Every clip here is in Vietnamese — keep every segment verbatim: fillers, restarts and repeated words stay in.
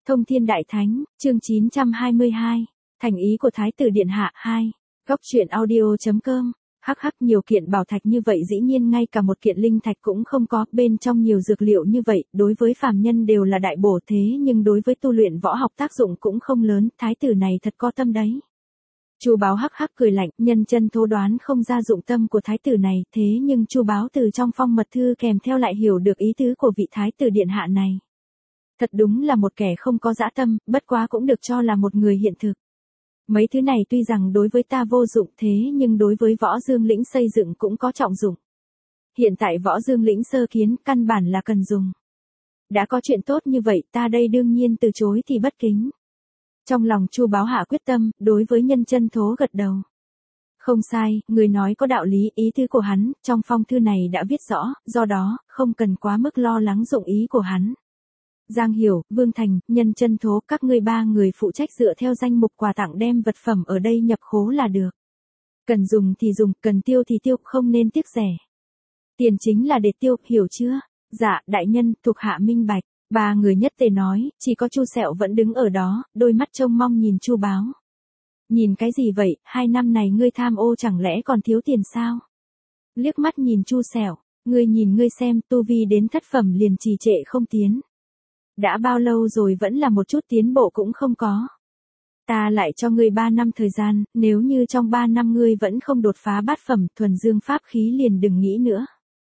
Thông Thiên Đại Thánh, chương chín trăm hai mươi hai, thành ý của Thái tử Điện Hạ hai, góc truyện audio.com, hắc hắc nhiều kiện bảo thạch như vậy dĩ nhiên ngay cả một kiện linh thạch cũng không có, bên trong nhiều dược liệu như vậy, đối với phàm nhân đều là đại bổ thế nhưng đối với tu luyện võ học tác dụng cũng không lớn, Thái tử này thật có tâm đấy. Chu Báo hắc hắc cười lạnh, nhân chân thố đoán không ra dụng tâm của Thái tử này, thế nhưng Chu Báo từ trong phong mật thư kèm theo lại hiểu được ý tứ của vị Thái tử Điện Hạ này. Thật đúng là một kẻ không có dã tâm, bất quá cũng được cho là một người hiện thực. Mấy thứ này tuy rằng đối với ta vô dụng thế nhưng đối với Võ Dương Lĩnh xây dựng cũng có trọng dụng. Hiện tại Võ Dương Lĩnh sơ kiến căn bản là cần dùng. Đã có chuyện tốt như vậy ta đây đương nhiên từ chối thì bất kính. Trong lòng Chu Báo hạ quyết tâm, đối với nhân chân thố gật đầu. Không sai, người nói có đạo lý, ý tứ của hắn, trong phong thư này đã viết rõ, do đó, không cần quá mức lo lắng dụng ý của hắn. Giang Hiểu, Vương Thành, Nhân Chân Thố, các ngươi ba người phụ trách dựa theo danh mục quà tặng đem vật phẩm ở đây nhập khố là được. Cần dùng thì dùng, cần tiêu thì tiêu, không nên tiếc rẻ. Tiền chính là để tiêu, hiểu chưa? Dạ, đại nhân, thuộc hạ minh bạch. Ba người nhất tề nói, chỉ có Chu Sẹo vẫn đứng ở đó, đôi mắt trông mong nhìn Chu Báo. Nhìn cái gì vậy, hai năm này ngươi tham ô chẳng lẽ còn thiếu tiền sao? Liếc mắt nhìn Chu Sẹo, ngươi nhìn ngươi xem, tu vi đến thất phẩm liền trì trệ không tiến. Đã bao lâu rồi vẫn là một chút tiến bộ cũng không có. Ta lại cho ngươi ba năm thời gian, nếu như trong ba năm ngươi vẫn không đột phá bát phẩm, thuần dương pháp khí liền đừng nghĩ nữa.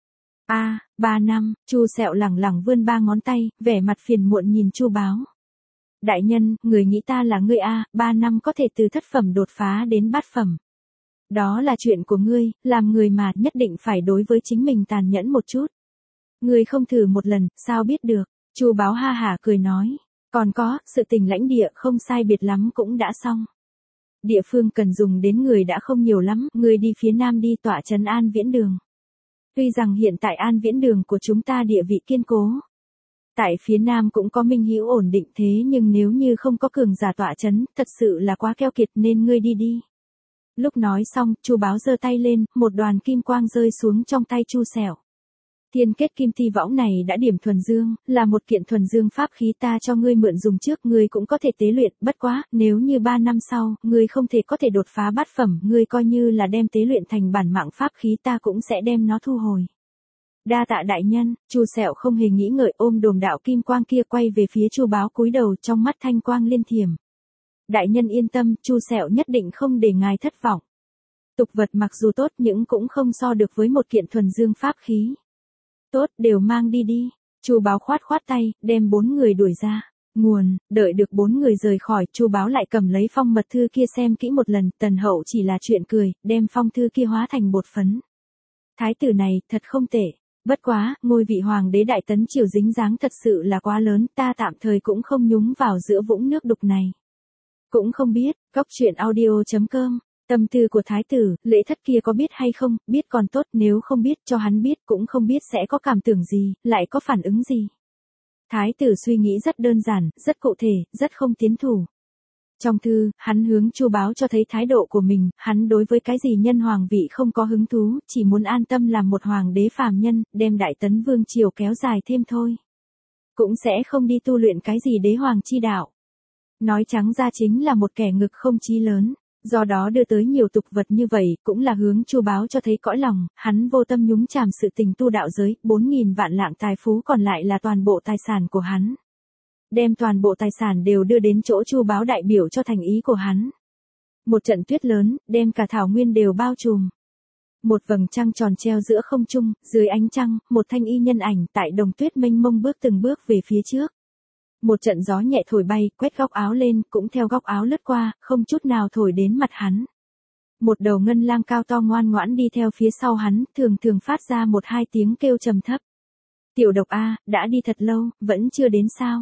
A, à, ba năm, Chu Sẹo lẳng lẳng vươn ba ngón tay, vẻ mặt phiền muộn nhìn Chu Báo. Đại nhân, người nghĩ ta là ngươi a, à, ba năm có thể từ thất phẩm đột phá đến bát phẩm. Đó là chuyện của ngươi, làm người mà nhất định phải đối với chính mình tàn nhẫn một chút. Ngươi không thử một lần, sao biết được? Chu Báo ha hả cười nói, còn có, sự tình lãnh địa không sai biệt lắm cũng đã xong. Địa phương cần dùng đến người đã không nhiều lắm, ngươi đi phía nam đi tọa trấn An Viễn Đường. Tuy rằng hiện tại An Viễn Đường của chúng ta địa vị kiên cố. Tại phía nam cũng có minh hữu ổn định thế nhưng nếu như không có cường giả tọa trấn, thật sự là quá keo kiệt nên ngươi đi đi. Lúc nói xong, Chu Báo giơ tay lên, một đoàn kim quang rơi xuống trong tay Chu Sẹo. Thiên kết kim thi võng này đã điểm thuần dương, là một kiện thuần dương pháp khí ta cho ngươi mượn dùng trước, ngươi cũng có thể tế luyện, bất quá, nếu như ba năm sau, ngươi không thể có thể đột phá bát phẩm, ngươi coi như là đem tế luyện thành bản mạng pháp khí ta cũng sẽ đem nó thu hồi. Đa tạ đại nhân, Chu Sẹo không hề nghĩ ngợi ôm đồm đạo kim quang kia quay về phía Chu Báo cúi đầu trong mắt thanh quang liên thiểm. Đại nhân yên tâm, Chu Sẹo nhất định không để ngài thất vọng. Tục vật mặc dù tốt nhưng cũng không so được với một kiện thuần dương pháp khí. Tốt, đều mang đi đi. Chu Báo khoát khoát tay, đem bốn người đuổi ra. Nguồn, đợi được bốn người rời khỏi, Chu Báo lại cầm lấy phong mật thư kia xem kỹ một lần, Tần Hậu chỉ là chuyện cười, đem phong thư kia hóa thành bột phấn. Thái tử này, thật không tệ. Bất quá, ngôi vị hoàng đế Đại Tấn triều dính dáng thật sự là quá lớn, ta tạm thời cũng không nhúng vào giữa vũng nước đục này. Cũng không biết, góc truyện audio.com. Tâm tư của thái tử, lễ thất kia có biết hay không, biết còn tốt, nếu không biết cho hắn biết cũng không biết sẽ có cảm tưởng gì, lại có phản ứng gì. Thái tử suy nghĩ rất đơn giản, rất cụ thể, rất không tiến thủ. Trong thư, hắn hướng Chu Báo cho thấy thái độ của mình, hắn đối với cái gì nhân hoàng vị không có hứng thú, chỉ muốn an tâm làm một hoàng đế phàm nhân, đem Đại Tấn vương triều kéo dài thêm thôi. Cũng sẽ không đi tu luyện cái gì đế hoàng chi đạo. Nói trắng ra chính là một kẻ ngực không chí lớn. Do đó đưa tới nhiều tục vật như vậy, cũng là hướng Chu Báo cho thấy cõi lòng, hắn vô tâm nhúng chàm sự tình tu đạo giới, bốn nghìn vạn lạng tài phú còn lại là toàn bộ tài sản của hắn. Đem toàn bộ tài sản đều đưa đến chỗ Chu Báo đại biểu cho thành ý của hắn. Một trận tuyết lớn, đem cả thảo nguyên đều bao trùm. Một vầng trăng tròn treo giữa không trung, dưới ánh trăng, một thanh y nhân ảnh tại đồng tuyết mênh mông bước từng bước về phía trước. Một trận gió nhẹ thổi bay, quét góc áo lên, cũng theo góc áo lướt qua, không chút nào thổi đến mặt hắn. Một đầu ngân lang cao to ngoan ngoãn đi theo phía sau hắn, thường thường phát ra một hai tiếng kêu trầm thấp. Tiểu Độc a, đã đi thật lâu, vẫn chưa đến sao?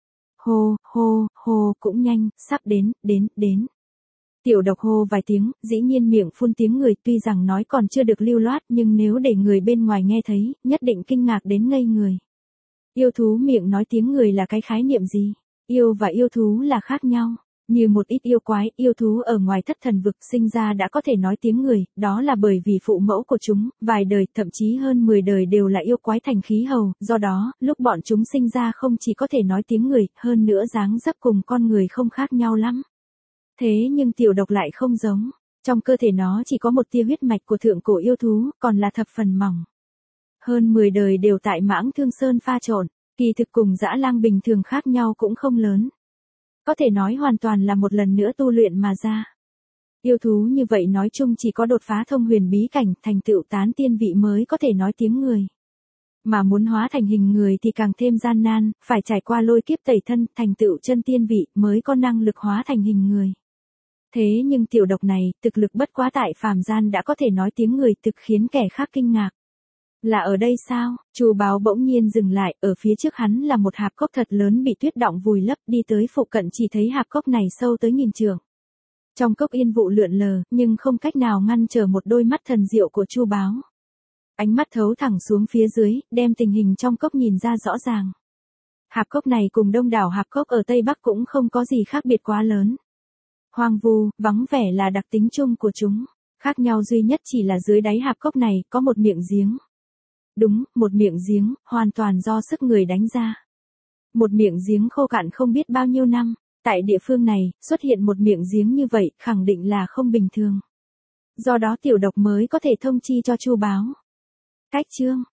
Hô, hô, hô, cũng nhanh, sắp đến, đến, đến. Tiểu Độc hô vài tiếng, dĩ nhiên miệng phun tiếng người, tuy rằng nói còn chưa được lưu loát nhưng nếu để người bên ngoài nghe thấy, nhất định kinh ngạc đến ngây người. Yêu thú miệng nói tiếng người là cái khái niệm gì? Yêu và yêu thú là khác nhau. Như một ít yêu quái, yêu thú ở ngoài thất thần vực sinh ra đã có thể nói tiếng người, đó là bởi vì phụ mẫu của chúng, vài đời, thậm chí hơn mười đời đều là yêu quái thành khí hầu, do đó, lúc bọn chúng sinh ra không chỉ có thể nói tiếng người, hơn nữa dáng dấp cùng con người không khác nhau lắm. Thế nhưng tiểu độc lại không giống, trong cơ thể nó chỉ có một tia huyết mạch của thượng cổ yêu thú, còn là thập phần mỏng. Hơn mười đời đều tại Mãng Thương Sơn pha trộn, kỳ thực cùng dã lang bình thường khác nhau cũng không lớn. Có thể nói hoàn toàn là một lần nữa tu luyện mà ra. Yêu thú như vậy nói chung chỉ có đột phá thông huyền bí cảnh, thành tựu tán tiên vị mới có thể nói tiếng người. Mà muốn hóa thành hình người thì càng thêm gian nan, phải trải qua lôi kiếp tẩy thân, thành tựu chân tiên vị mới có năng lực hóa thành hình người. Thế nhưng tiểu độc này, thực lực bất quá tại phàm gian đã có thể nói tiếng người, thực khiến kẻ khác kinh ngạc. Là ở đây sao? Chu Báo bỗng nhiên dừng lại, ở phía trước hắn là một hạp cốc thật lớn bị tuyết đọng vùi lấp, đi tới phụ cận chỉ thấy hạp cốc này sâu tới nghìn trượng. Trong cốc yên vụ lượn lờ, nhưng không cách nào ngăn trở một đôi mắt thần diệu của Chu Báo. Ánh mắt thấu thẳng xuống phía dưới, đem tình hình trong cốc nhìn ra rõ ràng. Hạp cốc này cùng đông đảo hạp cốc ở Tây Bắc cũng không có gì khác biệt quá lớn. Hoang vu, vắng vẻ là đặc tính chung của chúng, khác nhau duy nhất chỉ là dưới đáy hạp cốc này có một miệng giếng. Đúng, một miệng giếng, hoàn toàn do sức người đánh ra. Một miệng giếng khô cạn không biết bao nhiêu năm, tại địa phương này, xuất hiện một miệng giếng như vậy, khẳng định là không bình thường. Do đó tiểu độc mới có thể thông chi cho Chu Báo. Cách chương